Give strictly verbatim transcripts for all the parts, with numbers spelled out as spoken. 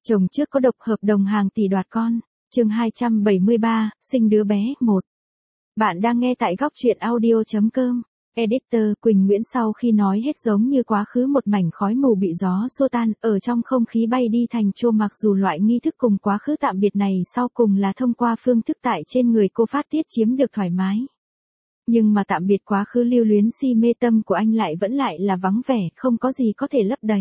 Chồng trước có độc hợp đồng hàng tỷ đoạt con. Chương hai trăm bảy mươi ba, sinh đứa bé, một. Bạn đang nghe tại góc truyện audio chấm com. Editor Quỳnh Nguyễn sau khi nói hết giống như quá khứ một mảnh khói mù bị gió xua tan, ở trong không khí bay đi thành chô, mặc dù loại nghi thức cùng quá khứ tạm biệt này sau cùng là thông qua phương thức tại trên người cô phát tiết chiếm được thoải mái. Nhưng mà tạm biệt quá khứ lưu luyến si mê tâm của anh lại vẫn lại là vắng vẻ, không có gì có thể lấp đầy.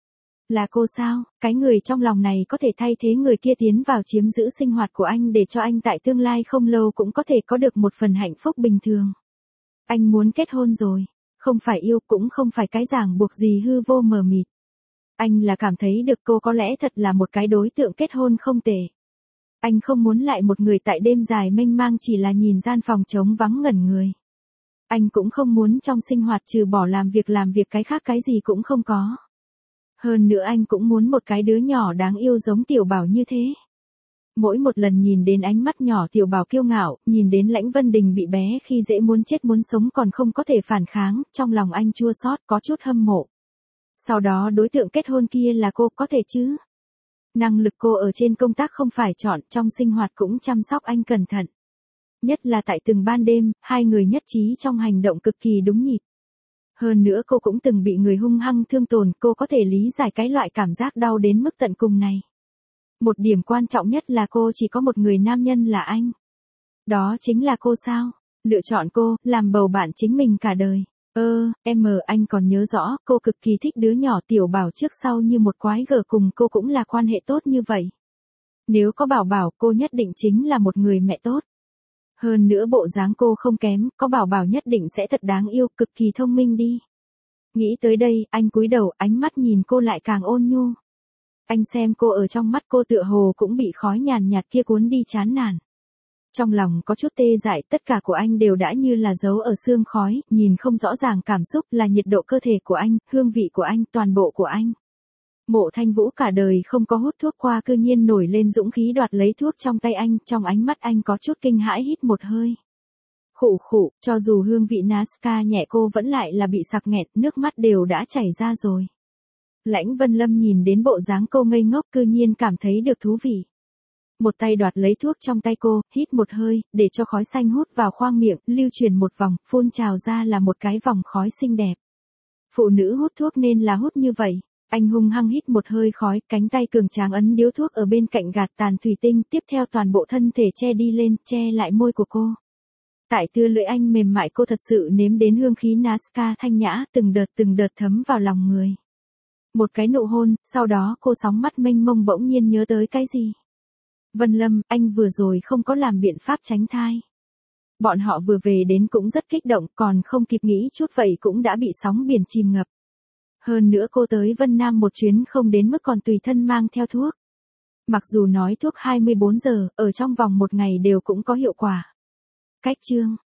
Là cô sao, cái người trong lòng này có thể thay thế người kia tiến vào chiếm giữ sinh hoạt của anh để cho anh tại tương lai không lâu cũng có thể có được một phần hạnh phúc bình thường. Anh muốn kết hôn rồi, không phải yêu cũng không phải cái ràng buộc gì hư vô mờ mịt. Anh là cảm thấy được cô có lẽ thật là một cái đối tượng kết hôn không tệ. Anh không muốn lại một người tại đêm dài mênh mang chỉ là nhìn gian phòng trống vắng ngẩn người. Anh cũng không muốn trong sinh hoạt trừ bỏ làm việc làm việc cái khác cái gì cũng không có. Hơn nữa anh cũng muốn một cái đứa nhỏ đáng yêu giống Tiểu Bảo như thế. Mỗi một lần nhìn đến ánh mắt nhỏ Tiểu Bảo kiêu ngạo, nhìn đến Lãnh Vân Đình bị bé khi dễ muốn chết muốn sống còn không có thể phản kháng, trong lòng anh chua xót có chút hâm mộ. Sau đó đối tượng kết hôn kia là cô, có thể chứ? Năng lực cô ở trên công tác không phải chọn, trong sinh hoạt cũng chăm sóc anh cẩn thận. Nhất là tại từng ban đêm, hai người nhất trí trong hành động cực kỳ đúng nhịp. Hơn nữa cô cũng từng bị người hung hăng thương tổn, cô có thể lý giải cái loại cảm giác đau đến mức tận cùng này. Một điểm quan trọng nhất là cô chỉ có một người nam nhân là anh. Đó chính là cô sao? Lựa chọn cô, làm bầu bạn chính mình cả đời. Ơ, em anh còn nhớ rõ, cô cực kỳ thích đứa nhỏ Tiểu Bảo trước sau như một quái gở, cùng cô cũng là quan hệ tốt như vậy. Nếu có Bảo Bảo cô nhất định chính là một người mẹ tốt. Hơn nữa bộ dáng cô không kém, có Bảo Bảo nhất định sẽ thật đáng yêu, cực kỳ thông minh đi. Nghĩ tới đây, anh cúi đầu, ánh mắt nhìn cô lại càng ôn nhu. Anh xem cô ở trong mắt cô tựa hồ cũng bị khói nhàn nhạt kia cuốn đi chán nản. Trong lòng có chút tê dại, tất cả của anh đều đã như là giấu ở sương khói, nhìn không rõ ràng cảm xúc, là nhiệt độ cơ thể của anh, hương vị của anh, toàn bộ của anh. Mộ Thanh Vũ cả đời không có hút thuốc qua cư nhiên nổi lên dũng khí đoạt lấy thuốc trong tay anh, trong ánh mắt anh có chút kinh hãi hít một hơi. Khụ khụ, cho dù hương vị Nasca nhẹ cô vẫn lại là bị sặc nghẹt, nước mắt đều đã chảy ra rồi. Lãnh Vân Lâm nhìn đến bộ dáng cô ngây ngốc cư nhiên cảm thấy được thú vị. Một tay đoạt lấy thuốc trong tay cô, hít một hơi, để cho khói xanh hút vào khoang miệng, lưu chuyển một vòng, phun trào ra là một cái vòng khói xinh đẹp. Phụ nữ hút thuốc nên là hút như vậy. Anh hung hăng hít một hơi khói, cánh tay cường tráng ấn điếu thuốc ở bên cạnh gạt tàn thủy tinh, tiếp theo toàn bộ thân thể che đi lên, che lại môi của cô. Tại tia lưỡi anh mềm mại cô thật sự nếm đến hương khí Nasca thanh nhã, từng đợt từng đợt thấm vào lòng người. Một cái nụ hôn, sau đó cô sóng mắt mênh mông bỗng nhiên nhớ tới cái gì. Vân Lâm, anh vừa rồi không có làm biện pháp tránh thai. Bọn họ vừa về đến cũng rất kích động, còn không kịp nghĩ chút vậy cũng đã bị sóng biển chìm ngập. Hơn nữa cô tới Vân Nam một chuyến không đến mức còn tùy thân mang theo thuốc. Mặc dù nói thuốc hai mươi bốn giờ, ở trong vòng một ngày đều cũng có hiệu quả. Cách chương,